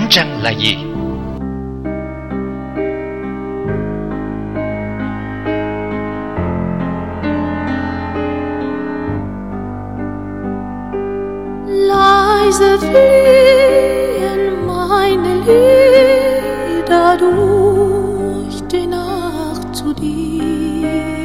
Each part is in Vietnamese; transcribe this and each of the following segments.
răng là gì? Leise fliehen meine Lieder durch die Nacht zu dir.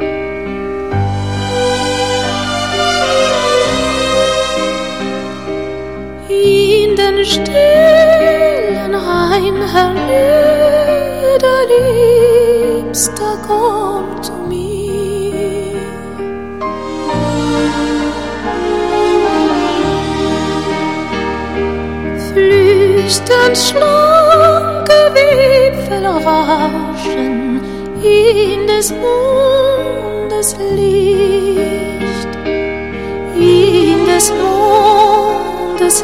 In den stillen Hain hernieder, Liebster, komm zu mir. Flüsternd schlanke Wipfel rauschen in des Mondes Licht, in des Mondes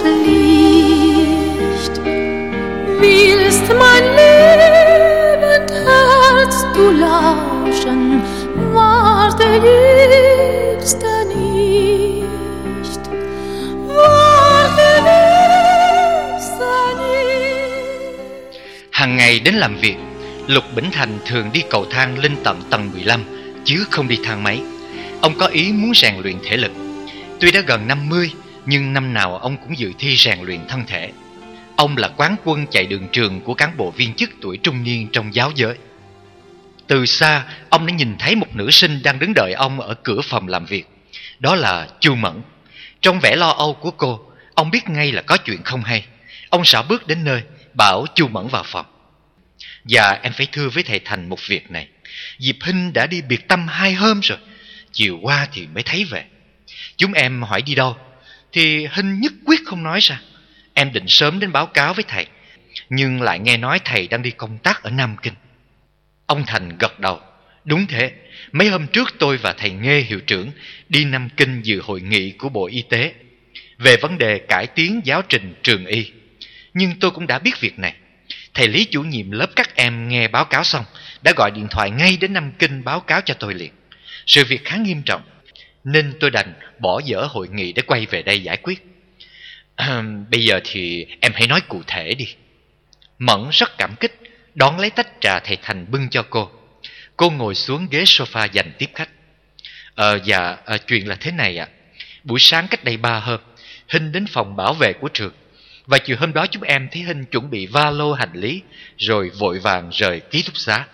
Licht. Willst mein lebend Herz du lauschen, warte, Liebster, nicht, warte, Liebster, nicht. Hàng ngày đến làm việc, Lục Bỉnh Thành thường đi cầu thang lên tận tầng 15 chứ không đi thang máy. Ông có ý muốn rèn luyện thể lực. Tuy đã gần 50 nhưng năm nào ông cũng dự thi rèn luyện thân thể. Ông là quán quân chạy đường trường của cán bộ viên chức tuổi trung niên trong giáo giới. Từ xa, ông đã nhìn thấy một nữ sinh đang đứng đợi ông ở cửa phòng làm việc. Đó là Chu Mẫn. Trong vẻ lo âu của cô, ông biết ngay là có chuyện không hay. Ông xảo bước đến nơi, bảo Chu Mẫn vào phòng. Dạ, em phải thưa với thầy Thành một việc này. Diệp Hinh đã đi biệt tâm 2 hôm rồi. Chiều qua thì mới thấy về. Chúng em hỏi đi đâu thì Hinh nhất quyết không nói ra. Em định sớm đến báo cáo với thầy, nhưng lại nghe nói thầy đang đi công tác ở Nam Kinh. Ông Thành gật đầu. Đúng thế, mấy hôm trước tôi và thầy Nghê hiệu trưởng đi Nam Kinh dự hội nghị của Bộ Y tế về vấn đề cải tiến giáo trình trường y. Nhưng tôi cũng đã biết việc này. Thầy Lý chủ nhiệm lớp các em nghe báo cáo xong đã gọi điện thoại ngay đến Nam Kinh báo cáo cho tôi liền. Sự việc khá nghiêm trọng nên tôi đành bỏ dở hội nghị để quay về đây giải quyết. Bây giờ thì em hãy nói cụ thể đi. Mẫn rất cảm kích đón lấy tách trà thầy Thành bưng cho cô. Cô ngồi xuống ghế sofa dành tiếp khách. Chuyện là thế này ạ. Buổi sáng cách đây 3 hôm, Hinh đến phòng bảo vệ của trường. Và chiều hôm đó chúng em thấy Hinh chuẩn bị va lô hành lý rồi vội vàng rời ký túc xá.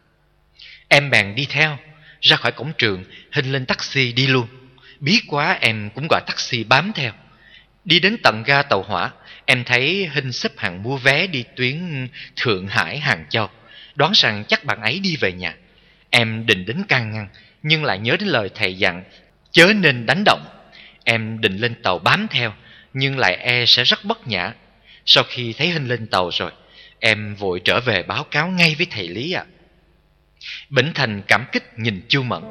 Em bèn đi theo. Ra khỏi cổng trường, Hinh lên taxi đi luôn. Bí quá em cũng gọi taxi bám theo. Đi đến tận ga tàu hỏa, em thấy Hinh xếp hàng mua vé đi tuyến Thượng Hải Hàng Châu. Đoán rằng chắc bạn ấy đi về nhà. Em định đến can ngăn, nhưng lại nhớ đến lời thầy dặn chớ nên đánh động. Em định lên tàu bám theo, nhưng lại e sẽ rất bất nhã. Sau khi thấy Hinh lên tàu rồi, em vội trở về báo cáo ngay với thầy Lý ạ. Bỉnh Thành cảm kích nhìn Chu Mẫn.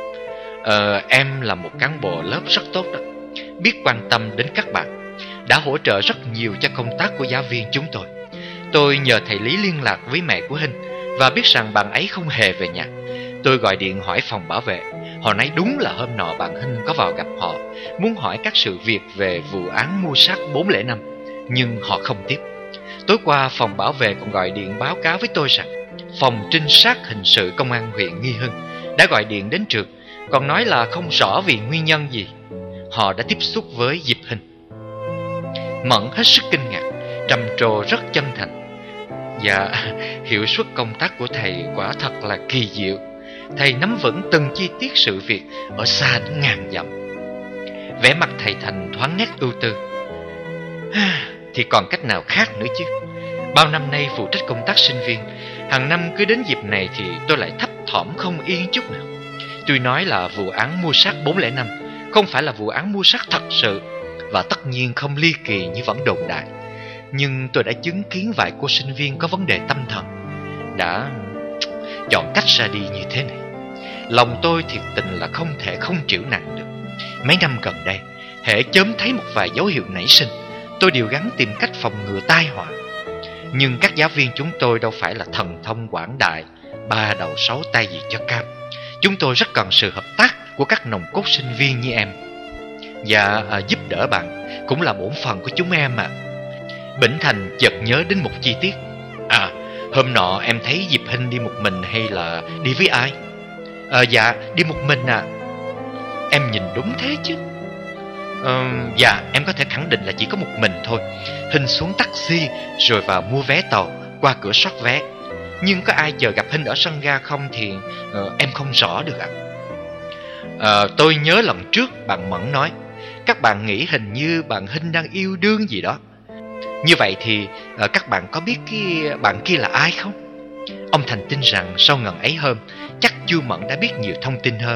Em là một cán bộ lớp rất tốt đó, biết quan tâm đến các bạn, đã hỗ trợ rất nhiều cho công tác của giáo viên chúng tôi. Tôi nhờ thầy Lý liên lạc với mẹ của Hinh và biết rằng bạn ấy không hề về nhà. Tôi gọi điện hỏi phòng bảo vệ. Họ nói đúng là hôm nọ bạn Hinh có vào gặp họ, muốn hỏi các sự việc về vụ án mưu sát 405, nhưng họ không tiếp. Tối qua phòng bảo vệ còn gọi điện báo cáo với tôi rằng phòng trinh sát hình sự công an huyện Nghi Hưng đã gọi điện đến trường, còn nói là không rõ vì nguyên nhân gì họ đã tiếp xúc với Diệp Hinh. Mẫn hết sức kinh ngạc, trầm trồ rất chân thành. Dạ, hiệu suất công tác của thầy quả thật là kỳ diệu. Thầy nắm vững từng chi tiết sự việc ở xa đến ngàn dặm. Vẻ mặt thầy Thành thoáng nét ưu tư. Thì còn cách nào khác nữa chứ. Bao năm nay phụ trách công tác sinh viên, hàng năm cứ đến dịp này thì tôi lại thấp thỏm không yên chút nào. Tuy nói là vụ án mưu sát 405 không phải là vụ án mưu sát thật sự, và tất nhiên không ly kỳ như vẫn đồn đại, nhưng tôi đã chứng kiến vài cô sinh viên có vấn đề tâm thần đã chọn cách ra đi như thế này. Lòng tôi thiệt tình là không thể không chịu nặng được. Mấy năm gần đây, hễ chớm thấy một vài dấu hiệu nảy sinh, tôi đều gắng tìm cách phòng ngừa tai họa. Nhưng các giáo viên chúng tôi đâu phải là thần thông quảng đại, ba đầu sáu tay gì cho cam. Chúng tôi rất cần sự hợp tác của các nòng cốt sinh viên như em. Và giúp đỡ bạn cũng là bổn phận của chúng em ạ. Bỉnh Thành chợt nhớ đến một chi tiết. À, hôm nọ em thấy Diệp Hinh đi một mình hay là đi với ai? Dạ, đi một mình à. Em nhìn đúng thế chứ? Dạ, em có thể khẳng định là chỉ có một mình thôi. Hinh xuống taxi rồi vào mua vé tàu qua cửa soát vé. Nhưng có ai chờ gặp Hinh ở sân ga không thì em không rõ được ạ. Tôi nhớ lần trước bạn Mẫn nói các bạn nghĩ hình như bạn Hinh đang yêu đương gì đó. Như vậy thì các bạn có biết cái bạn kia là ai không? Ông Thành tin rằng sau ngần ấy hôm chắc Chu Mẫn đã biết nhiều thông tin hơn.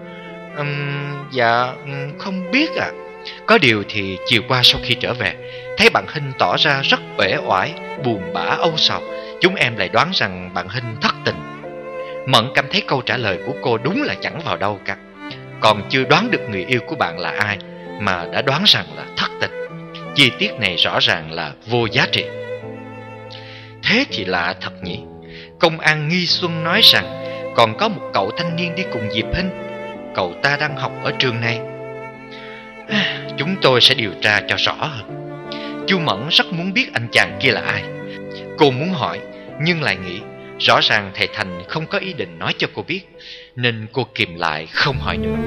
Dạ, không biết ạ. Có điều thì chiều qua sau khi trở về, thấy bạn Hinh tỏ ra rất uể oải, buồn bã âu sầu. Chúng em lại đoán rằng bạn Hinh thất tình. Mẫn cảm thấy câu trả lời của cô đúng là chẳng vào đâu cả. Còn chưa đoán được người yêu của bạn là ai mà đã đoán rằng là thất tình. Chi tiết này rõ ràng là vô giá trị. Thế thì lạ thật nhỉ. Công an Nghi Xuân nói rằng còn có một cậu thanh niên đi cùng Diệp Hinh. Cậu ta đang học ở trường này. Chúng tôi sẽ điều tra cho rõ hơn. Chu Mẫn rất muốn biết anh chàng kia là ai. Cô muốn hỏi nhưng lại nghĩ rõ ràng thầy Thành không có ý định nói cho cô biết, nên cô kìm lại không hỏi nữa.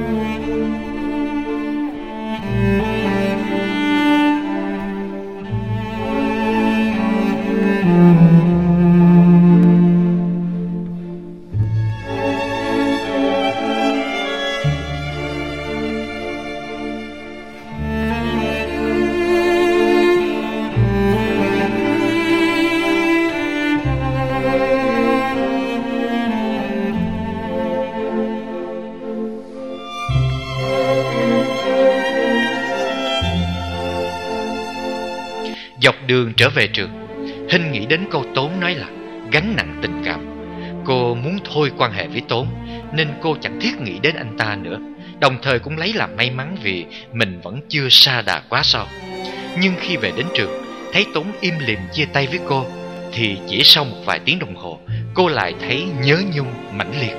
Dọc đường trở về trường, Hinh nghĩ đến câu Tốn nói là gánh nặng tình cảm. Cô muốn thôi quan hệ với Tốn, nên cô chẳng thiết nghĩ đến anh ta nữa. Đồng thời cũng lấy làm may mắn vì mình vẫn chưa sa đà quá sâu. Nhưng khi về đến trường, thấy Tốn im lìm chia tay với cô, thì chỉ sau một vài tiếng đồng hồ, cô lại thấy nhớ nhung mãnh liệt.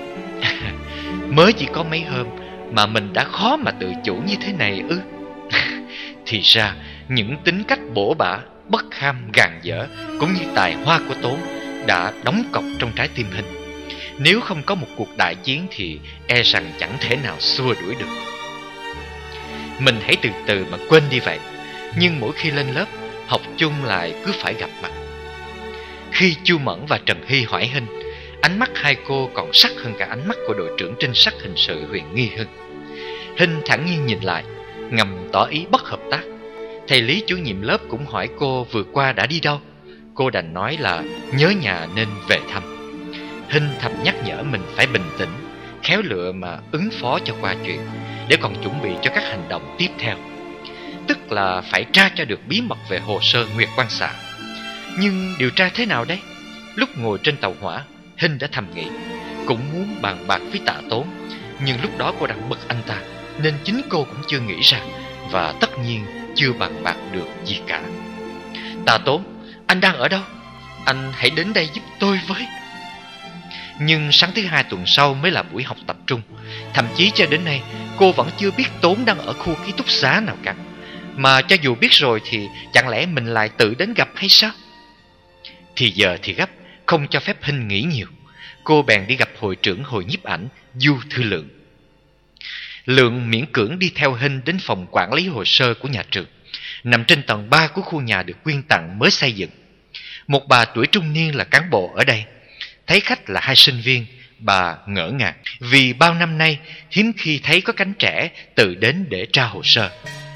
Mới chỉ có mấy hôm mà mình đã khó mà tự chủ như thế này ư? Thì ra những tính cách bổ bả, bất kham, gàn dở cũng như tài hoa của Tốn đã đóng cọc trong trái tim Hinh. Nếu không có một cuộc đại chiến thì e rằng chẳng thể nào xua đuổi được. Mình hãy từ từ mà quên đi vậy. Nhưng mỗi khi lên lớp, học chung lại cứ phải gặp mặt. Khi Chu Mẫn và Trần Hy hỏi Hinh, ánh mắt hai cô còn sắc hơn cả ánh mắt của đội trưởng trinh sát hình sự Huyền Nghi Hưng. Hinh thản nhiên nhìn lại, ngầm tỏ ý bất hợp tác. Thầy Lý chủ nhiệm lớp cũng hỏi cô vừa qua đã đi đâu. Cô đành nói là nhớ nhà nên về thăm. Hinh thầm nhắc nhở mình phải bình tĩnh, khéo lựa mà ứng phó cho qua chuyện, để còn chuẩn bị cho các hành động tiếp theo. Tức là phải tra cho được bí mật về hồ sơ Nguyệt Quan Xạ. Nhưng điều tra thế nào đấy? Lúc ngồi trên tàu hỏa, Hinh đã thầm nghĩ, cũng muốn bàn bạc với Tạ Tốn. Nhưng lúc đó cô đang bực anh ta, nên chính cô cũng chưa nghĩ ra, và tất nhiên chưa bàn bạc được gì cả. Tạ Tốn, anh đang ở đâu? Anh hãy đến đây giúp tôi với. Nhưng sáng thứ hai tuần sau mới là buổi học tập trung. Thậm chí cho đến nay cô vẫn chưa biết Tốn đang ở khu ký túc xá nào cả. Mà cho dù biết rồi thì chẳng lẽ mình lại tự đến gặp hay sao? Thì giờ thì gấp, không cho phép Hinh nghĩ nhiều. Cô bèn đi gặp hội trưởng hội nhiếp ảnh Du Thư Lượng. Lượng miễn cưỡng đi theo Hinh đến phòng quản lý hồ sơ của nhà trường, nằm trên tầng 3 của khu nhà được quyên tặng mới xây dựng. Một bà tuổi trung niên là cán bộ ở đây. Thấy khách là hai sinh viên, bà ngỡ ngàng, vì bao năm nay hiếm khi thấy có cánh trẻ tự đến để tra hồ sơ.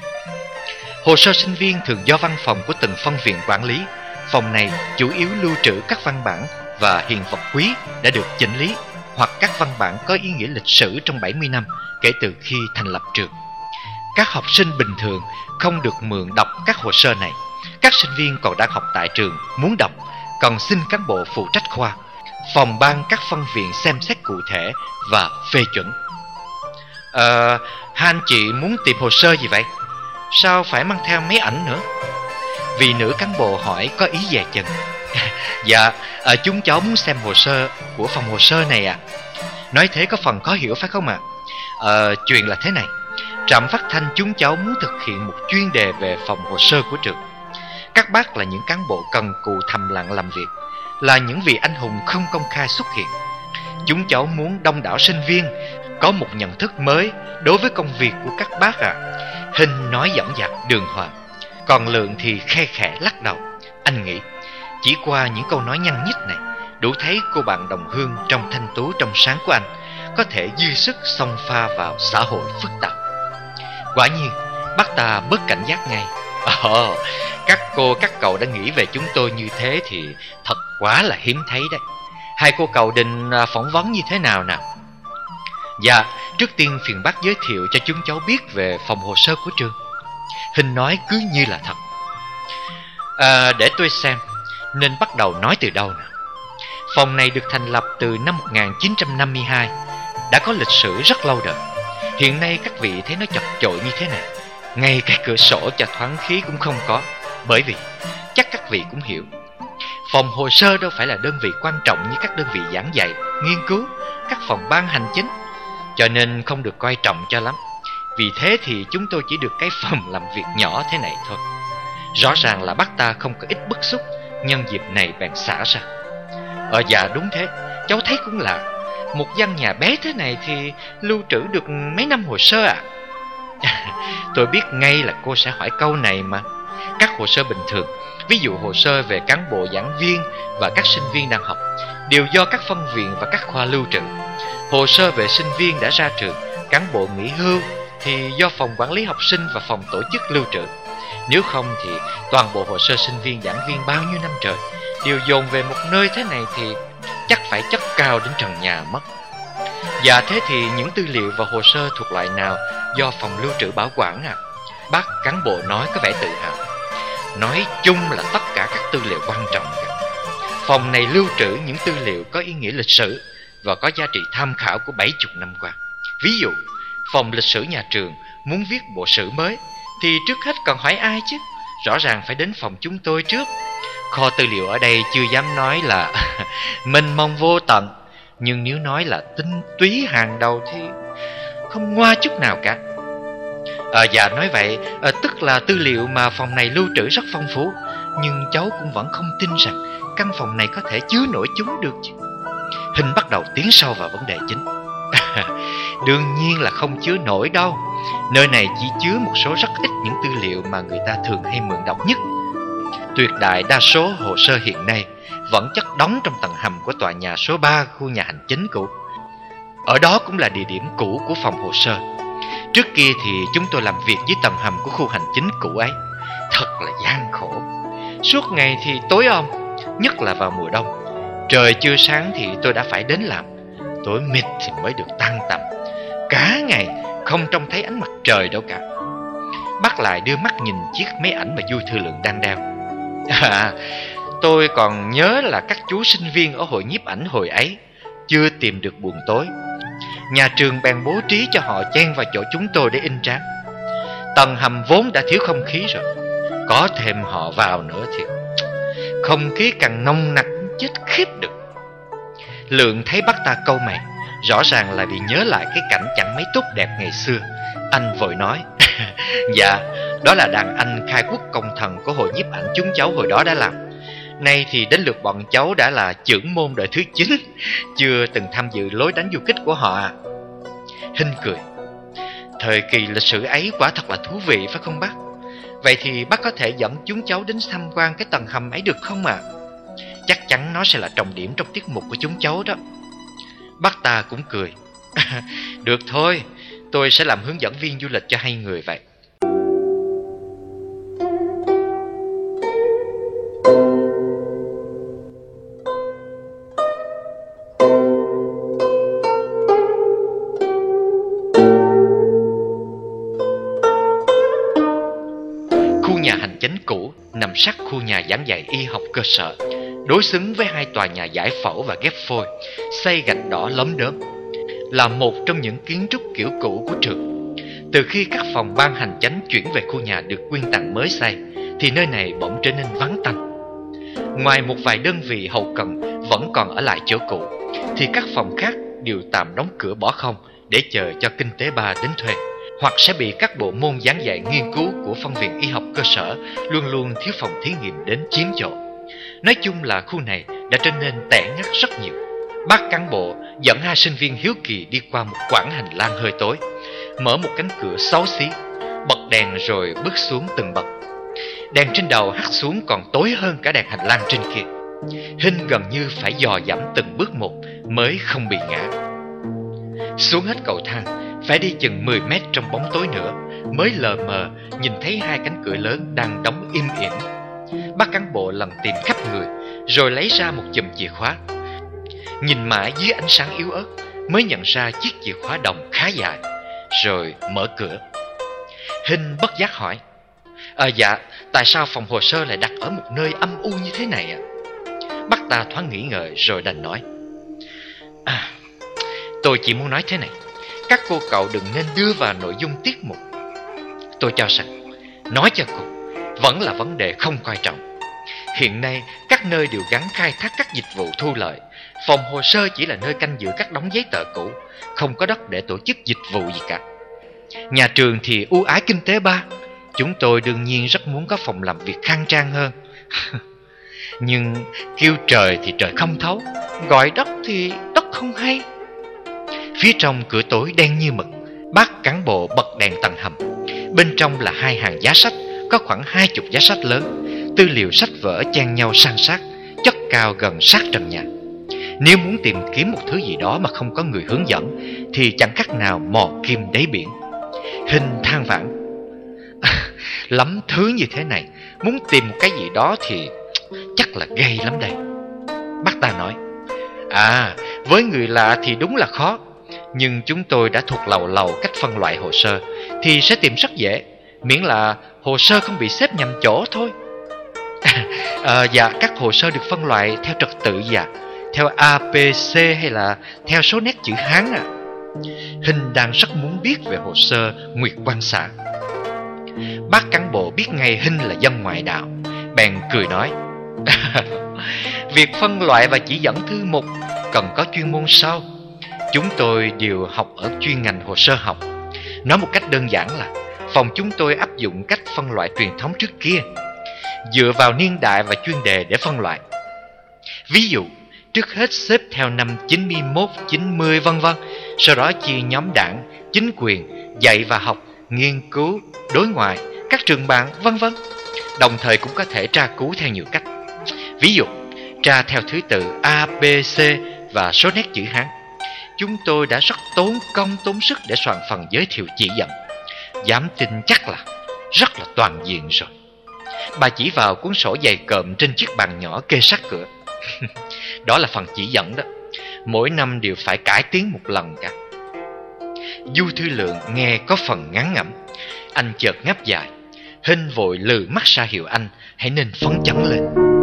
Hồ sơ sinh viên thường do văn phòng của từng phân viện quản lý. Phòng này chủ yếu lưu trữ các văn bản và hiện vật quý đã được chỉnh lý, hoặc các văn bản có ý nghĩa lịch sử trong 70 năm kể từ khi thành lập trường. Các học sinh bình thường không được mượn đọc các hồ sơ này. Các sinh viên còn đang học tại trường muốn đọc, còn xin cán bộ phụ trách khoa, phòng ban các phân viện xem xét cụ thể và phê chuẩn. Hai anh chị muốn tìm hồ sơ gì vậy? Sao phải mang theo máy ảnh nữa? Vị nữ cán bộ hỏi có ý dè chừng. Dạ, chúng cháu muốn xem hồ sơ của phòng hồ sơ này ạ. Nói thế có phần khó hiểu phải không ạ? Chuyện là thế này. Trạm phát thanh chúng cháu muốn thực hiện một chuyên đề về phòng hồ sơ của trường. Các bác là những cán bộ cần cù thầm lặng làm việc, là những vị anh hùng không công khai xuất hiện. Chúng cháu muốn đông đảo sinh viên có một nhận thức mới đối với công việc của các bác ạ. Hình nói dõng dạc đường hoàng, còn Lượng thì khe khẽ lắc đầu. Anh nghĩ chỉ qua những câu nói nhăn nhít này đủ thấy cô bạn đồng hương trong thanh tú trong sáng của anh có thể dư sức xông pha vào xã hội phức tạp. Quả nhiên bác ta bớt cảnh giác ngay. Các cô các cậu đã nghĩ về chúng tôi như thế thì thật quá là hiếm thấy đấy. Hai cô cậu định phỏng vấn như thế nào nào? Dạ, trước tiên phiền bác giới thiệu cho chúng cháu biết về phòng hồ sơ của trường. Hình nói cứ như là thật. Để tôi xem nên bắt đầu nói từ đâu nào. Phòng này được thành lập từ năm 1952, đã có lịch sử rất lâu đời. Hiện nay các vị thấy nó chật chội như thế này, ngay cái cửa sổ cho thoáng khí cũng không có. Bởi vì chắc các vị cũng hiểu, phòng hồ sơ đâu phải là đơn vị quan trọng như các đơn vị giảng dạy, nghiên cứu, các phòng ban hành chính, cho nên không được coi trọng cho lắm. Vì thế thì chúng tôi chỉ được cái phòng làm việc nhỏ thế này thôi. Rõ ràng là bác ta không có ít bức xúc, nhân dịp này bèn xả ra. Dạ đúng thế, cháu thấy cũng lạ. Một căn nhà bé thế này thì lưu trữ được mấy năm hồ sơ ạ? Tôi biết ngay là cô sẽ hỏi câu này mà. Các hồ sơ bình thường, ví dụ hồ sơ về cán bộ giảng viên và các sinh viên đang học, đều do các phân viện và các khoa lưu trữ. Hồ sơ về sinh viên đã ra trường, cán bộ nghỉ hưu thì do phòng quản lý học sinh và phòng tổ chức lưu trữ. Nếu không thì toàn bộ hồ sơ sinh viên giảng viên bao nhiêu năm trời đều dồn về một nơi thế này thì chắc phải chất cao đến trần nhà mất. Dạ thế thì những tư liệu và hồ sơ thuộc loại nào do phòng lưu trữ bảo quản ạ? Bác cán bộ nói có vẻ tự hào. Nói chung là tất cả các tư liệu quan trọng cả. Phòng này lưu trữ những tư liệu có ý nghĩa lịch sử và có giá trị tham khảo của 70 năm qua. Ví dụ, phòng lịch sử nhà trường muốn viết bộ sử mới thì trước hết cần hỏi ai chứ? Rõ ràng phải đến phòng chúng tôi trước. Kho tư liệu ở đây chưa dám nói là mênh mông vô tận, nhưng nếu nói là tinh túy hàng đầu thì không ngoa chút nào cả. Dạ nói vậy, tức là tư liệu mà phòng này lưu trữ rất phong phú, nhưng cháu cũng vẫn không tin rằng căn phòng này có thể chứa nổi chúng được chứ. Hình bắt đầu tiến sâu vào vấn đề chính. Đương nhiên là không chứa nổi đâu. Nơi này chỉ chứa một số rất ít những tư liệu mà người ta thường hay mượn đọc nhất. Tuyệt đại đa số hồ sơ hiện nay vẫn chất đóng trong tầng hầm của tòa nhà số 3 khu nhà hành chính cũ. Ở đó cũng là địa điểm cũ của phòng hồ sơ. Trước kia thì chúng tôi làm việc dưới tầng hầm của khu hành chính cũ ấy. Thật là gian khổ. Suốt ngày thì tối om, nhất là vào mùa đông. Trời chưa sáng thì tôi đã phải đến làm. Tối mịt thì mới được tan tầm. Cả ngày không trông thấy ánh mặt trời đâu cả. Bác lại đưa mắt nhìn chiếc máy ảnh mà Du Thư Lượng đang đeo. Tôi còn nhớ là các chú sinh viên ở hội nhiếp ảnh hồi ấy chưa tìm được buồng tối. Nhà trường bèn bố trí cho họ chen vào chỗ chúng tôi để in tráng. Tầng hầm vốn đã thiếu không khí rồi, có thêm họ vào nữa thì không khí càng nồng nặc chết khiếp được. Lượng thấy bác ta cau mày, rõ ràng là vì nhớ lại cái cảnh chẳng mấy tốt đẹp ngày xưa. Anh vội nói: Dạ, đó là đàn anh khai quốc công thần của hội nhiếp ảnh chúng cháu hồi đó đã làm. Nay thì đến lượt bọn cháu đã là trưởng môn đời thứ 9, chưa từng tham dự lối đánh du kích của họ à. Hinh cười: Thời kỳ lịch sử ấy quả thật là thú vị phải không bác? Vậy thì bác có thể dẫn chúng cháu đến tham quan cái tầng hầm ấy được không ạ? Chắc chắn nó sẽ là trọng điểm trong tiết mục của chúng cháu đó. Bác ta cũng cười: Được thôi, tôi sẽ làm hướng dẫn viên du lịch cho hai người vậy. Khu nhà hành chính cũ nằm sát khu nhà giảng dạy y học cơ sở, đối xứng với hai tòa nhà giải phẫu và ghép phôi, xây gạch đỏ lấm đớm, là một trong những kiến trúc kiểu cũ của trường. Từ khi các phòng ban hành chánh chuyển về khu nhà được quyên tặng mới xây, thì nơi này bỗng trở nên vắng tanh. Ngoài một vài đơn vị hậu cần vẫn còn ở lại chỗ cũ, thì các phòng khác đều tạm đóng cửa bỏ không để chờ cho kinh tế ba đến thuê. hoặc sẽ bị các bộ môn giảng dạy nghiên cứu của phân viện y học cơ sở luôn luôn thiếu phòng thí nghiệm đến chiếm chỗ. Nói chung là khu này đã trở nên tẻ ngắt rất nhiều. Bác cán bộ dẫn hai sinh viên hiếu kỳ đi qua một quãng hành lang hơi tối, mở một cánh cửa xấu xí, bật đèn rồi bước xuống từng bậc. Đèn trên đầu hắt xuống còn tối hơn cả đèn hành lang trên kia. Hinh gần như phải dò dẫm từng bước một mới không bị ngã. Xuống hết cầu thang, phải đi chừng 10 mét trong bóng tối nữa mới lờ mờ nhìn thấy hai cánh cửa lớn đang đóng im ỉm. Bác cán bộ lần tìm khắp người, rồi lấy ra một chùm chìa khóa. Nhìn mãi dưới ánh sáng yếu ớt mới nhận ra chiếc chìa khóa đồng khá dài, rồi mở cửa. Hinh bất giác hỏi: Dạ, tại sao phòng hồ sơ lại đặt ở một nơi âm u như thế này ạ? Bác ta thoáng nghĩ ngợi rồi đành nói: Tôi chỉ muốn nói thế này, các cô cậu đừng nên đưa vào nội dung tiết mục. Tôi cho rằng, nói cho cùng, vẫn là vấn đề không quan trọng. Hiện nay, các nơi đều gắn khai thác các dịch vụ thu lợi. Phòng hồ sơ chỉ là nơi canh giữ các đống giấy tờ cũ, không có đất để tổ chức dịch vụ gì cả. Nhà trường thì ưu ái kinh tế ba. Chúng tôi đương nhiên rất muốn có phòng làm việc khang trang hơn. Nhưng kêu trời thì trời không thấu, gọi đất thì đất không hay. Phía trong cửa tối đen như mực, bác cán bộ bật đèn tầng hầm. Bên trong là hai hàng giá sách, có khoảng 20 giá sách lớn, tư liệu sách vở chen nhau san sát, chất cao gần sát trần nhà. Nếu muốn tìm kiếm một thứ gì đó mà không có người hướng dẫn thì chẳng khác nào mò kim đáy biển. Hinh than vãn: Lắm thứ như thế này, muốn tìm một cái gì đó thì chắc là gây lắm đây. Bác ta nói: với người lạ thì đúng là khó, nhưng chúng tôi đã thuộc lầu cách phân loại hồ sơ thì sẽ tìm rất dễ, miễn là hồ sơ không bị xếp nhầm chỗ thôi. Dạ, các hồ sơ được phân loại theo trật tự dạ, theo A, B, C hay là theo số nét chữ Hán à? Hinh đang rất muốn biết về hồ sơ Nguyệt Quan xã. Bác cán bộ biết ngay Hinh là dân ngoại đạo, bèn cười nói: Việc phân loại và chỉ dẫn thư mục cần có chuyên môn sâu. Chúng tôi đều học ở chuyên ngành hồ sơ học. Nói một cách đơn giản là phòng chúng tôi áp dụng cách phân loại truyền thống trước kia, dựa vào niên đại và chuyên đề để phân loại. Ví dụ, trước hết xếp theo năm 91, 90 vân vân, sau đó chia nhóm đảng, chính quyền, dạy và học, nghiên cứu, đối ngoại, các trường bạn vân vân. Đồng thời cũng có thể tra cứu theo nhiều cách. Ví dụ, tra theo thứ tự A, B, C và số nét chữ Hán. Chúng tôi đã rất tốn công tốn sức để soạn phần giới thiệu chỉ dẫn. Dám tin chắc là rất là toàn diện rồi. Bà chỉ vào cuốn sổ dày cộm trên chiếc bàn nhỏ kê sát cửa. Đó là phần chỉ dẫn đó. Mỗi năm đều phải cải tiến một lần cả. Du Thư Lượng nghe có phần ngán ngẩm. Anh chợt ngáp dài. Hinh vội lừ mắt ra hiệu anh hãy nên phấn chấn lên.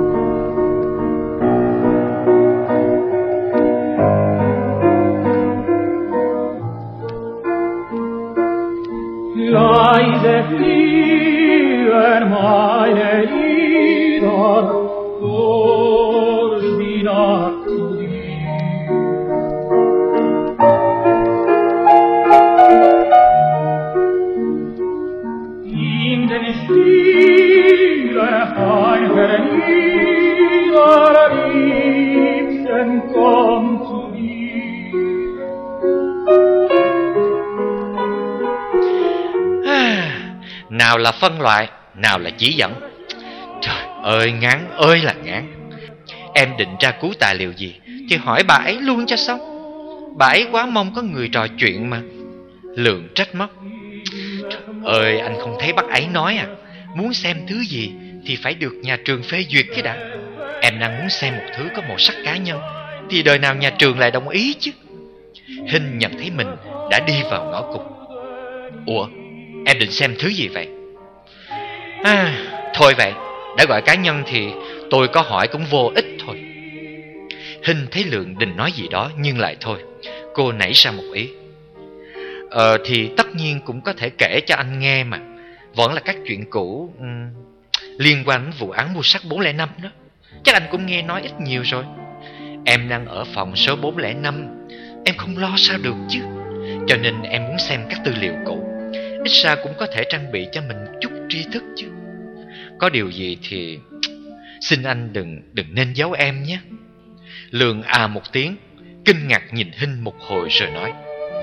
Leise fliehen meine Lieder durch die Nacht zu dir. In den stillen Einhörnern liebsten komm zu dir. Nào là phân loại, nào là chỉ dẫn. Trời ơi, ngán ơi là ngán. Em định tra cứu tài liệu gì thì hỏi bà ấy luôn cho xong. Bà ấy quá mong có người trò chuyện mà. Lượng trách móc: Trời ơi, anh không thấy bác ấy nói à, muốn xem thứ gì thì phải được nhà trường phê duyệt cái đã. Em đang muốn xem một thứ có màu sắc cá nhân thì đời nào nhà trường lại đồng ý chứ. Hinh nhận thấy mình đã đi vào ngõ cụt. Ủa, em định xem thứ gì vậy? Thôi vậy, đã gọi cá nhân thì tôi có hỏi cũng vô ích thôi. Hinh thấy Lượng định nói gì đó nhưng lại thôi. Cô nảy ra một ý: Thì tất nhiên cũng có thể kể cho anh nghe mà. Vẫn là các chuyện cũ liên quan đến vụ án mưu sát 405 đó. Chắc anh cũng nghe nói ít nhiều rồi. Em đang ở phòng số 405, em không lo sao được chứ. Cho nên em muốn xem các tư liệu cũ. ít ra cũng có thể trang bị cho mình chút tri thức chứ. Có điều gì thì xin anh đừng nên giấu em nhé. Lượng à một tiếng, kinh ngạc nhìn Hinh một hồi rồi nói: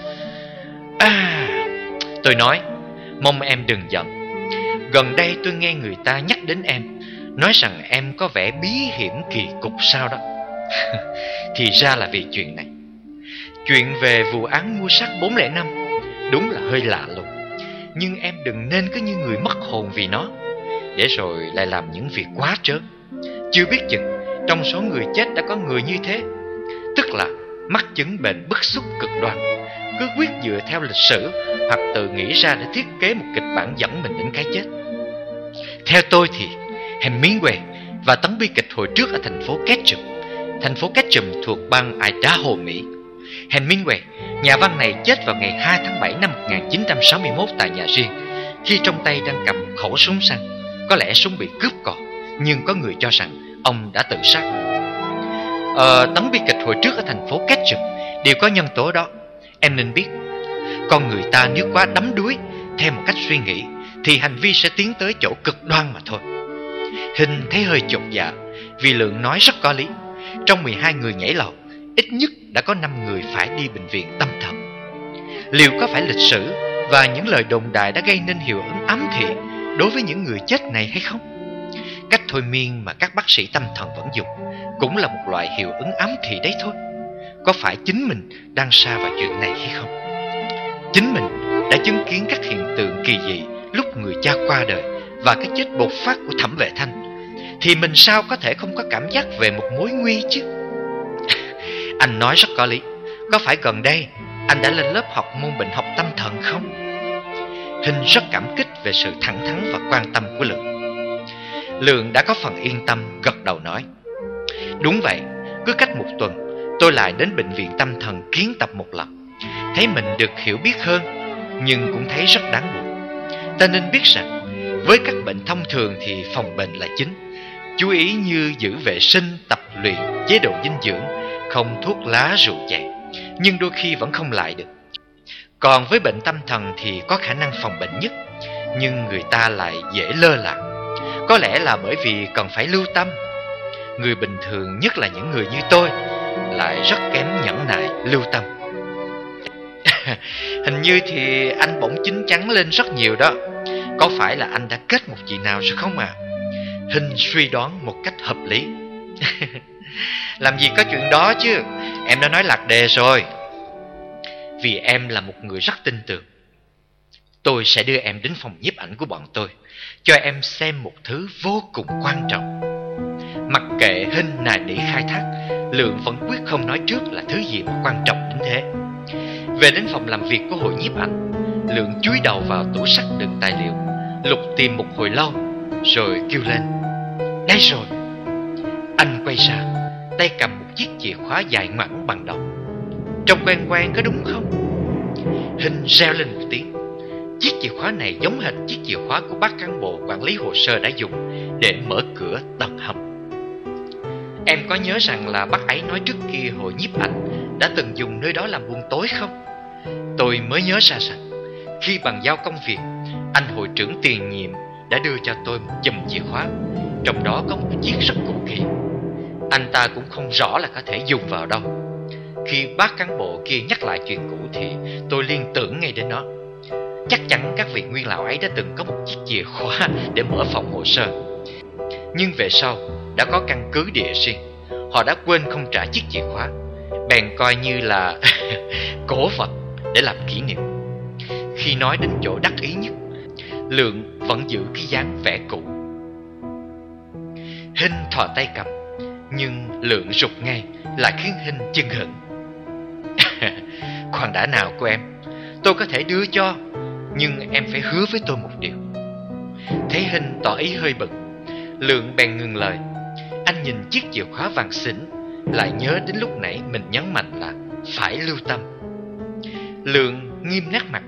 Tôi nói, mong em đừng giận. Gần đây tôi nghe người ta nhắc đến em, nói rằng em có vẻ bí hiểm kỳ cục sao đó. Thì ra là vì chuyện này. Chuyện về vụ án mua sắt 405 đúng là hơi lạ lùng. Nhưng em đừng nên cứ như người mất hồn vì nó, để rồi lại làm những việc quá trớn. Chưa biết chừng trong số người chết đã có người như thế, tức là mắc chứng bệnh bức xúc cực đoan, cứ quyết dựa theo lịch sử hoặc tự nghĩ ra để thiết kế một kịch bản dẫn mình đến cái chết. Theo tôi thì Hemingway và tấm bi kịch hồi trước ở thành phố Ketchum. Thành phố Ketchum thuộc bang Idaho, Mỹ. Hemingway, nhà văn này, chết vào ngày 2 tháng 7 năm 1961 tại nhà riêng, khi trong tay đang cầm một khẩu súng săn. Có lẽ súng bị cướp cò, nhưng có người cho rằng ông đã tự sát. Tấm bi kịch hồi trước ở thành phố Ketchum đều có nhân tố đó. Em nên biết, con người ta nếu quá đắm đuối theo một cách suy nghĩ thì hành vi sẽ tiến tới chỗ cực đoan mà thôi. Hinh thấy hơi chột dạ vì Lượng nói rất có lý. Trong 12 người nhảy lầu, ít nhất đã có 5 người phải đi bệnh viện tâm thần. Liệu có phải lịch sử và những lời đồn đại đã gây nên hiệu ứng ám thị đối với những người chết này hay không? Cách thôi miên mà các bác sĩ tâm thần vẫn dùng cũng là một loại hiệu ứng ám thị đấy thôi. Có phải chính mình đang sa vào chuyện này hay không? Chính mình đã chứng kiến các hiện tượng kỳ dị lúc người cha qua đời và cái chết bột phát của Thẩm Vệ Thanh, thì mình sao có thể không có cảm giác về một mối nguy chứ? Anh nói rất có lý. Có phải gần đây anh đã lên lớp học môn bệnh học tâm thần không? Hinh rất cảm kích về sự thẳng thắn và quan tâm của Lượng. Lượng đã có phần yên tâm, gật đầu nói: Đúng vậy, cứ cách một tuần tôi lại đến bệnh viện tâm thần kiến tập một lần. Thấy mình được hiểu biết hơn, nhưng cũng thấy rất đáng buồn. Ta nên biết rằng với các bệnh thông thường thì phòng bệnh là chính. Chú ý như giữ vệ sinh, tập luyện, chế độ dinh dưỡng, không thuốc lá rượu chè, nhưng đôi khi vẫn không lại được. Còn với bệnh tâm thần thì có khả năng phòng bệnh nhất, nhưng người ta lại dễ lơ là. Có lẽ là bởi vì cần phải lưu tâm. Người bình thường, nhất là những người như tôi, lại rất kém nhẫn nại, lưu tâm. Hình như thì anh bỗng chín chắn lên rất nhiều đó. Có phải là anh đã kết một chị nào rồi không à? Hinh suy đoán một cách hợp lý. Làm gì có chuyện đó chứ, em đã nói lạc đề rồi. Vì em là một người rất tin tưởng, tôi sẽ đưa em đến phòng nhiếp ảnh của bọn tôi, cho em xem một thứ vô cùng quan trọng. Mặc kệ Hinh nài nỉ khai thác, Lượng vẫn quyết không nói trước là thứ gì mà quan trọng đến thế. Về đến phòng làm việc của hội nhiếp ảnh, Lượng chúi đầu vào tủ sắt đựng tài liệu, lục tìm một hồi lâu, rồi kêu lên: Đây rồi! Anh quay ra, tay cầm một chiếc chìa khóa dài ngoẵng bằng đồng. Trông quen quen có đúng không? Hinh reo lên một tiếng. Chiếc chìa khóa này giống hệt chiếc chìa khóa của bác cán bộ quản lý hồ sơ đã dùng để mở cửa tầng hầm. Em có nhớ rằng là bác ấy nói trước kia hội nhiếp ảnh đã từng dùng nơi đó làm buồng tối không? Tôi mới nhớ ra rằng khi bàn giao công việc, anh hội trưởng tiền nhiệm đã đưa cho tôi một chùm chìa khóa, trong đó có một chiếc rất cũ kỹ. Anh ta cũng không rõ là có thể dùng vào đâu. Khi bác cán bộ kia nhắc lại chuyện cũ thì tôi liên tưởng ngay đến nó. Chắc chắn các vị nguyên lão ấy đã từng có một chiếc chìa khóa để mở phòng hồ sơ. Nhưng về sau đã có căn cứ địa riêng, họ đã quên không trả chiếc chìa khóa, bèn coi như là cổ vật để làm kỷ niệm. Khi nói đến chỗ đắc ý nhất, Lượng vẫn giữ cái dáng vẻ cũ. Hinh thò tay cầm, nhưng Lượng rụt ngay, lại khiến Hinh chưng hửng. Khoan đã nào cô em, tôi có thể đưa cho, nhưng em phải hứa với tôi một điều. Thấy Hinh tỏ ý hơi bực, Lượng bèn ngừng lời. Anh nhìn chiếc chìa khóa vàng xỉn, lại nhớ đến lúc nãy mình nhấn mạnh là phải lưu tâm. Lượng nghiêm nét mặt.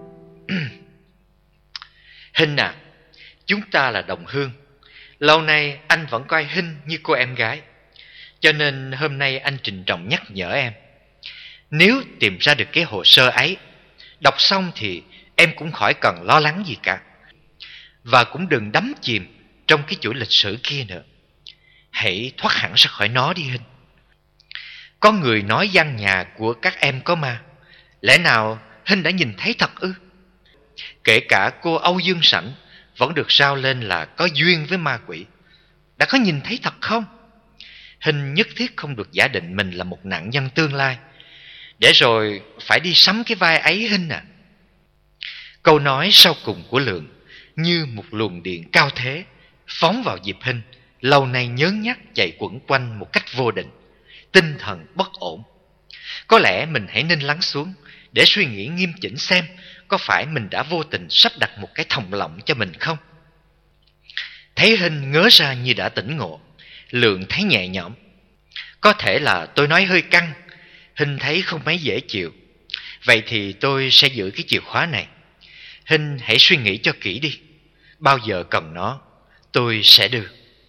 Hinh à, chúng ta là đồng hương. Lâu nay anh vẫn coi Hinh như cô em gái, cho nên hôm nay anh trịnh trọng nhắc nhở em. Nếu tìm ra được cái hồ sơ ấy, đọc xong thì em cũng khỏi cần lo lắng gì cả. Và cũng đừng đắm chìm trong cái chuỗi lịch sử kia nữa. Hãy thoát hẳn ra khỏi nó đi Hinh. Có người nói gian nhà của các em có ma. Lẽ nào Hinh đã nhìn thấy thật ư? Kể cả cô Âu Dương Sảnh vẫn được rao lên là có duyên với ma quỷ. Đã có nhìn thấy thật không? Hinh nhất thiết không được giả định mình là một nạn nhân tương lai, để rồi phải đi sắm cái vai ấy Hinh à. Câu nói sau cùng của Lượng như một luồng điện cao thế phóng vào Diệp Hinh, lâu nay nhớ nhắc chạy quẩn quanh một cách vô định, tinh thần bất ổn. Có lẽ mình hãy nên lắng xuống để suy nghĩ nghiêm chỉnh xem có phải mình đã vô tình sắp đặt một cái thòng lọng cho mình không. Thấy Hinh ngớ ra như đã tỉnh ngộ, Lượng thấy nhẹ nhõm. Có thể là tôi nói hơi căng, Hinh thấy không mấy dễ chịu. Vậy thì tôi sẽ giữ cái chìa khóa này. Hinh hãy suy nghĩ cho kỹ đi. Bao giờ cần nó, tôi sẽ đưa.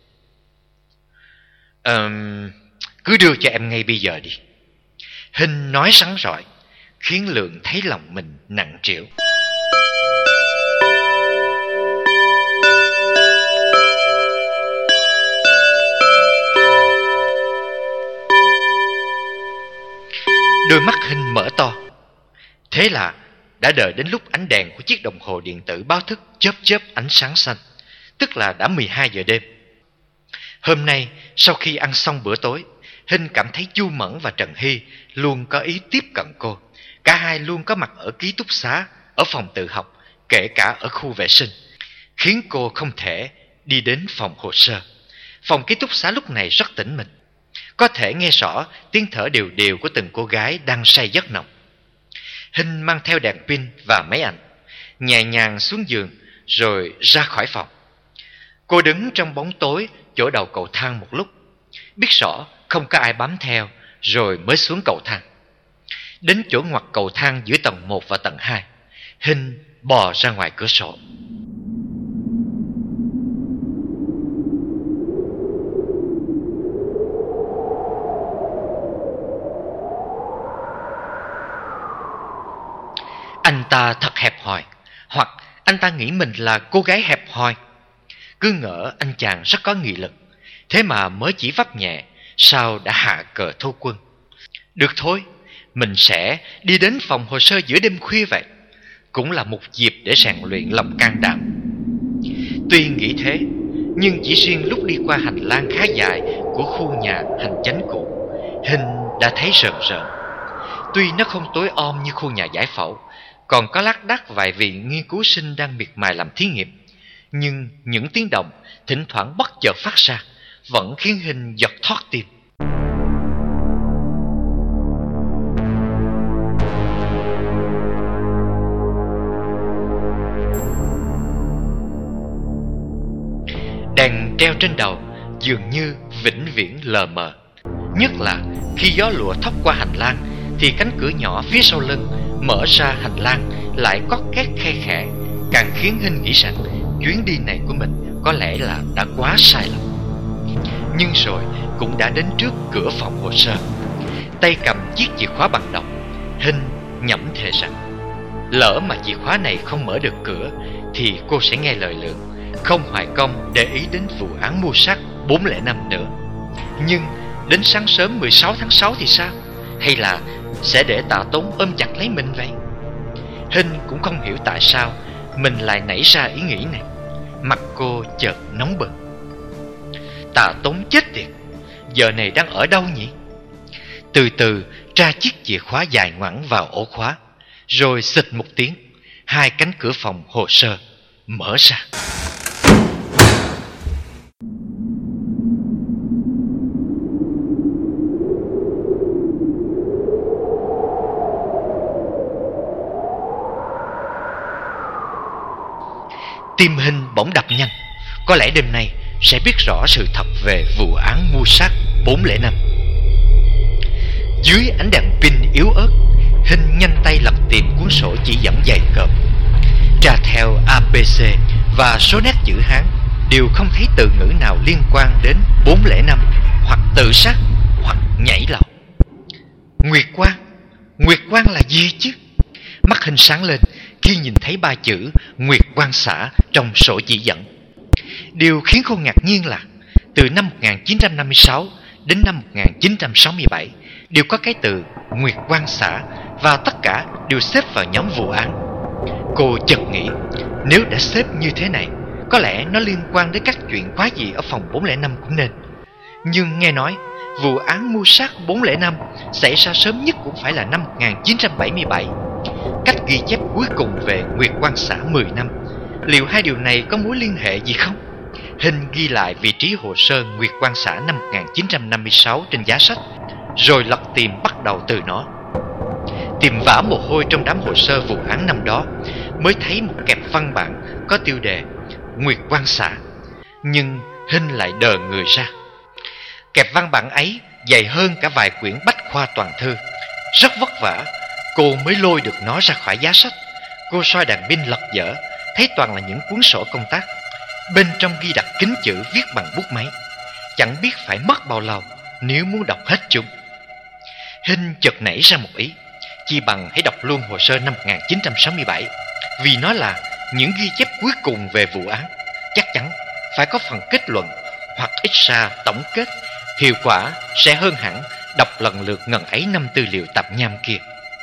Cứ đưa cho em ngay bây giờ đi. Hinh nói rắn rỏi, khiến Lượng thấy lòng mình nặng trĩu. Đôi mắt Hinh mở to. Thế là đã đợi đến lúc ánh đèn của chiếc đồng hồ điện tử báo thức chớp chớp ánh sáng xanh, tức là đã 12 giờ đêm. Hôm nay, sau khi ăn xong bữa tối, Hinh cảm thấy Chu Mẫn và Trần Hy luôn có ý tiếp cận cô. Cả hai luôn có mặt ở ký túc xá, ở phòng tự học, kể cả ở khu vệ sinh, khiến cô không thể đi đến phòng hồ sơ. Phòng ký túc xá lúc này rất tĩnh mịch, có thể nghe rõ tiếng thở đều đều của từng cô gái đang say giấc nồng. Hinh mang theo đèn pin và máy ảnh, nhẹ nhàng xuống giường rồi ra khỏi phòng. Cô đứng trong bóng tối chỗ đầu cầu thang một lúc, biết rõ không có ai bám theo, rồi mới xuống cầu thang. Đến chỗ ngoặt cầu thang giữa tầng 1 và tầng 2, Hinh bò ra ngoài cửa sổ. Anh ta thật hẹp hòi, hoặc anh ta nghĩ mình là cô gái hẹp hòi. Cứ ngỡ anh chàng rất có nghị lực, thế mà mới chỉ vấp nhẹ, sao đã hạ cờ thô quân. Được thôi, mình sẽ đi đến phòng hồ sơ giữa đêm khuya vậy. Cũng là một dịp để rèn luyện lòng can đảm. Tuy nghĩ thế, nhưng chỉ riêng lúc đi qua hành lang khá dài của khu nhà hành chánh cũ, Hinh đã thấy rợn rợn. Tuy nó không tối om như khu nhà giải phẫu, còn có lác đác vài vị nghiên cứu sinh đang miệt mài làm thí nghiệm, nhưng những tiếng động thỉnh thoảng bất chợt phát ra vẫn khiến Hinh giật thót tim. Đèn treo trên đầu dường như vĩnh viễn lờ mờ, nhất là khi gió lùa thốc qua hành lang thì cánh cửa nhỏ phía sau lưng mở ra hành lang lại có két khe khẽ, càng khiến Hinh nghĩ rằng chuyến đi này của mình có lẽ là đã quá sai lầm. Nhưng rồi cũng đã đến trước cửa phòng hồ sơ. Tay cầm chiếc chìa khóa bằng đồng, Hinh nhẩm thề rằng lỡ mà chìa khóa này không mở được cửa thì cô sẽ nghe lời Lượng, không hoài công để ý đến vụ án mưu sát 405 nữa. Nhưng đến sáng sớm 16 tháng 6 thì sao? Hay là sẽ để Tạ Tốn ôm chặt lấy mình vậy? Hinh cũng không hiểu tại sao mình lại nảy ra ý nghĩ này. Mặt cô chợt nóng bừng. Tạ Tốn chết tiệt, giờ này đang ở đâu nhỉ? Từ từ tra chiếc chìa khóa dài ngoẵng vào ổ khóa, rồi xịt một tiếng, hai cánh cửa phòng hồ sơ mở ra. Tim Hinh bỗng đập nhanh. Có lẽ đêm nay sẽ biết rõ sự thật về vụ án mưu sát 405. Dưới ánh đèn pin yếu ớt, Hinh nhanh tay lật tìm cuốn sổ chỉ dẫn dày cộp. Tra theo ABC và số nét chữ Hán đều không thấy từ ngữ nào liên quan đến 405, hoặc tự sát, hoặc nhảy lầu. Nguyệt quang là gì chứ? Mắt Hinh sáng lên khi nhìn thấy 3 chữ Nguyệt Quan Xã trong sổ chỉ dẫn. Điều khiến cô ngạc nhiên là từ năm 1956 đến năm 1967 đều có cái từ Nguyệt Quan Xã và tất cả đều xếp vào nhóm vụ án. Cô chợt nghĩ, nếu đã xếp như thế này, có lẽ nó liên quan đến các chuyện quái dị ở phòng 405 cũng nên. Nhưng nghe nói, vụ án mưu sát 405 xảy ra sớm nhất cũng phải là năm 1977. Cách ghi chép cuối cùng về Nguyệt Quan Xã 10 năm. Liệu hai điều này có mối liên hệ gì không? Hình ghi lại vị trí hồ sơ Nguyệt Quan Xã năm 1956 trên giá sách, rồi lật tìm bắt đầu từ nó. Tìm vã mồ hôi trong đám hồ sơ vụ án năm đó, mới thấy một kẹp văn bản có tiêu đề Nguyệt Quan Xã. Nhưng Hinh lại đờ người ra. Kẹp văn bản ấy dày hơn cả vài quyển bách khoa toàn thư. Rất vất vả, cô mới lôi được nó ra khỏi giá sách. Cô soi đèn pin lật dở, thấy toàn là những cuốn sổ công tác. Bên trong ghi đặt kín chữ viết bằng bút máy. Chẳng biết phải mất bao lâu nếu muốn đọc hết chúng. Hinh chợt nảy ra một ý, chi bằng hãy đọc luôn hồ sơ năm 1967, vì nó là những ghi chép cuối cùng về vụ án. Chắc chắn phải có phần kết luận, hoặc ít ra tổng kết. Hiệu quả sẽ hơn hẳn đọc lần lượt ngần ấy năm tư liệu tạp nham kia.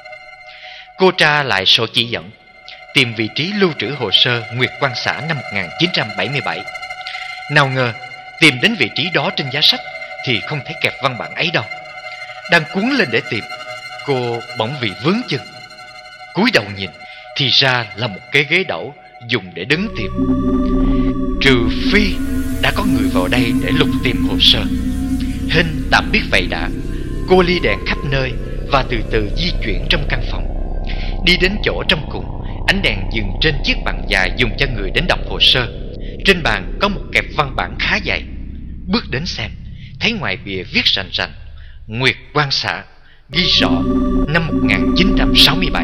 Cô tra lại sổ chỉ dẫn, tìm vị trí lưu trữ hồ sơ Nguyệt Quan Xã năm 1977. Nào ngờ tìm đến vị trí đó trên giá sách thì không thấy kẹp văn bản ấy đâu. Đang cuốn lên để tìm, cô bỗng vì vướng chân. Cúi đầu nhìn thì ra là một cái ghế đẩu dùng để đứng tìm. Trừ phi đã có người vào đây để lục tìm hồ sơ. Hinh tạm biết vậy đã. Cô lia đèn khắp nơi và từ từ di chuyển trong căn phòng. Đi đến chỗ trong cùng, ánh đèn dừng trên chiếc bàn dài dùng cho người đến đọc hồ sơ. Trên bàn có một kẹp văn bản khá dày. Bước đến xem, thấy ngoài bìa viết rành rành Nguyệt Quan Xã, ghi rõ năm 1967.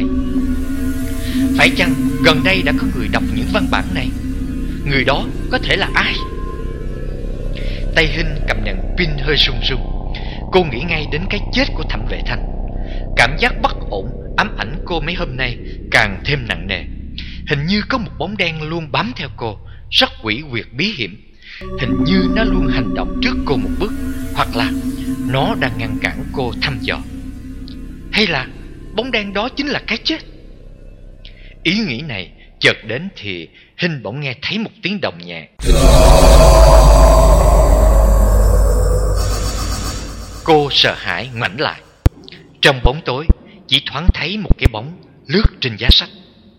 Phải chăng gần đây đã có người đọc những văn bản này? Người đó có thể là ai? Tay Hinh cầm nhẫn pin hơi run run. Cô nghĩ ngay đến cái chết của Thẩm Vệ Thanh. Cảm giác bất ổn ám ảnh cô mấy hôm nay càng thêm nặng nề. Hình như có một bóng đen luôn bám theo cô, rất quỷ quyệt bí hiểm. Hình như nó luôn hành động trước cô một bước, hoặc là nó đang ngăn cản cô thăm dò. Hay là bóng đen đó chính là cái chết? Ý nghĩ này chợt đến thì Hinh bỗng nghe thấy một tiếng động nhẹ. Cô sợ hãi ngoảnh lại. Trong bóng tối chỉ thoáng thấy một cái bóng lướt trên giá sách.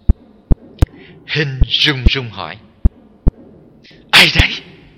Hinh run run hỏi: ai đấy?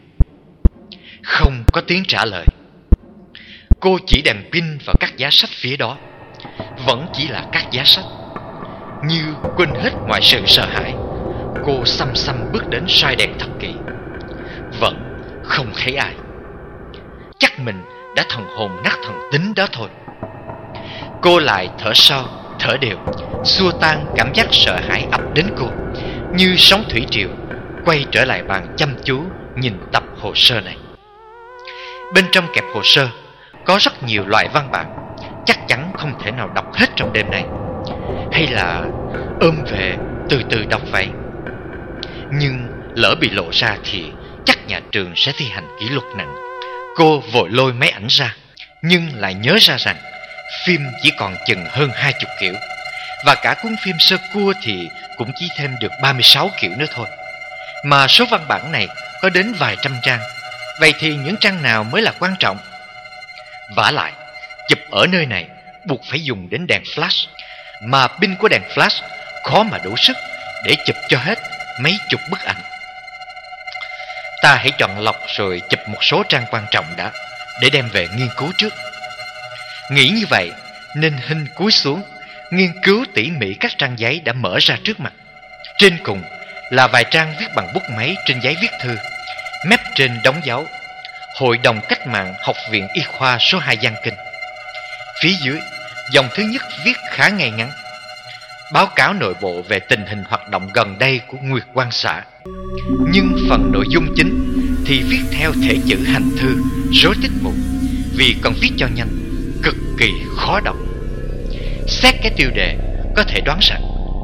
Không có tiếng trả lời. Cô chỉ đèn pin vào các giá sách phía đó. Vẫn chỉ là các giá sách. Như quên hết mọi sự sợ hãi, cô xăm xăm bước đến soi đèn thật kỹ. Vẫn không thấy ai. Chắc mình đã thần hồn nát thần tính đó thôi. Cô lại thở sâu, thở đều, xua tan cảm giác sợ hãi ập đến cô. Như sóng thủy triều, quay trở lại bàn chăm chú nhìn tập hồ sơ này. Bên trong kẹp hồ sơ có rất nhiều loại văn bản, chắc chắn không thể nào đọc hết trong đêm nay. Hay là ôm về từ từ đọc vậy? Nhưng lỡ bị lộ ra thì chắc nhà trường sẽ thi hành kỷ luật nặng. Cô vội lôi máy ảnh ra, nhưng lại nhớ ra rằng phim chỉ còn chừng hơn 20 kiểu, và cả cuốn phim sơ cua thì cũng chỉ thêm được 36 kiểu nữa thôi. Mà số văn bản này có đến vài trăm trang. Vậy thì những trang nào mới là quan trọng? Vả lại, chụp ở nơi này buộc phải dùng đến đèn flash, mà pin của đèn flash khó mà đủ sức để chụp cho hết mấy chục bức ảnh. Ta hãy chọn lọc rồi chụp một số trang quan trọng đã, để đem về nghiên cứu trước. Nghĩ như vậy nên Hinh cúi xuống, nghiên cứu tỉ mỉ các trang giấy đã mở ra trước mặt. Trên cùng là vài trang viết bằng bút máy trên giấy viết thư. Mép trên đóng dấu Hội đồng Cách mạng Học viện Y khoa số 2 Giang Kinh. Phía dưới, dòng thứ nhất viết khá ngay ngắn: báo cáo nội bộ về tình hình hoạt động gần đây của Nguyệt Quan Xã. Nhưng phần nội dung chính thì viết theo thể chữ hành thư, rối tích mục, vì còn viết cho nhanh, cực kỳ khó đọc. Xét cái tiêu đề, có thể đoán rằng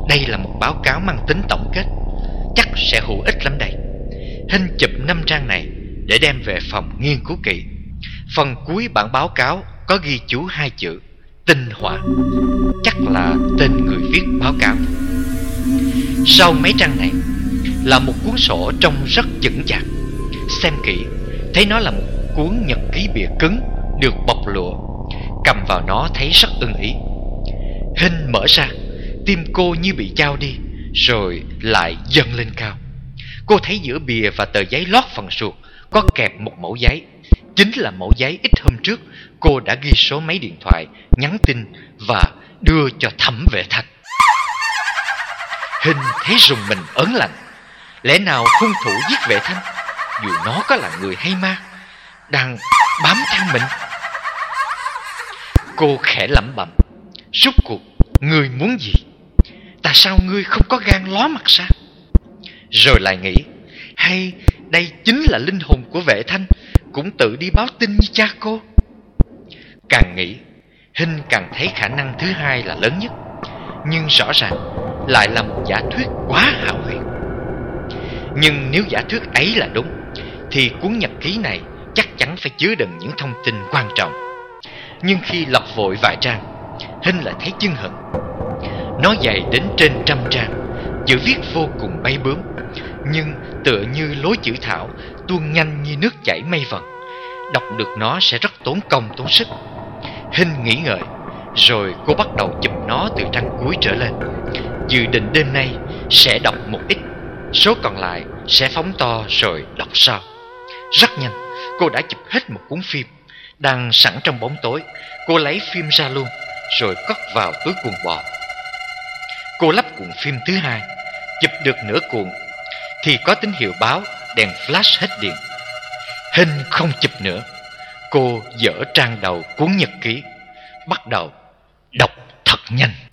Đây là một báo cáo mang tính tổng kết, chắc sẽ hữu ích lắm đây. Hinh chụp 5 trang này để đem về phòng nghiên cứu kỹ. Phần cuối bản báo cáo có ghi chú 2 chữ tinh hoa, chắc là tên người viết báo cáo. Sau mấy trang này là một cuốn sổ trông rất chững chạc. Xem kỹ thấy nó là một cuốn nhật ký bìa cứng được bọc lụa. Cầm vào nó thấy rất ưng ý. Hinh mở ra, tim cô như bị trao đi, rồi lại dâng lên cao. Cô thấy giữa bìa và tờ giấy lót phần suột có kẹp một mẩu giấy. Chính là mẩu giấy ít hôm trước cô đã ghi số máy điện thoại, nhắn tin và đưa cho Thẩm Vệ Thanh. Hinh thấy rùng mình ớn lạnh. Lẽ nào hung thủ giết Vệ Thanh, dù nó có là người hay ma, đang bám theo mình? Cô khẽ lẩm bẩm, rốt cuộc ngươi muốn gì? Tại sao ngươi không có gan ló mặt ra? Rồi lại nghĩ, hay đây chính là linh hồn của Vệ Thanh, cũng tự đi báo tin như cha cô? Càng nghĩ, Hinh càng thấy khả năng thứ hai là lớn nhất, nhưng rõ ràng lại là một giả thuyết quá hão huyền. Nhưng nếu giả thuyết ấy là đúng, thì cuốn nhật ký này chắc chắn phải chứa đựng những thông tin quan trọng. Nhưng khi lật vội vài trang, Hinh lại thấy chưng hửng. Nó dày đến trên 100 trang, chữ viết vô cùng bay bướm, nhưng tựa như lối chữ thảo tuôn nhanh như nước chảy mây vần. Đọc được nó sẽ rất tốn công tốn sức. Hinh nghĩ ngợi, rồi cô bắt đầu chụp nó từ trang cuối trở lên. Dự định đêm nay sẽ đọc một ít, số còn lại sẽ phóng to rồi đọc sau. Rất nhanh, cô đã chụp hết một cuốn phim. Đang sẵn trong bóng tối, cô lấy phim ra luôn, rồi cất vào túi quần bò. Cô lắp cuộn phim thứ hai, chụp được nửa cuộn thì có tín hiệu báo đèn flash hết điện. Hinh không chụp nữa. Cô dở trang đầu cuốn nhật ký, bắt đầu đọc thật nhanh.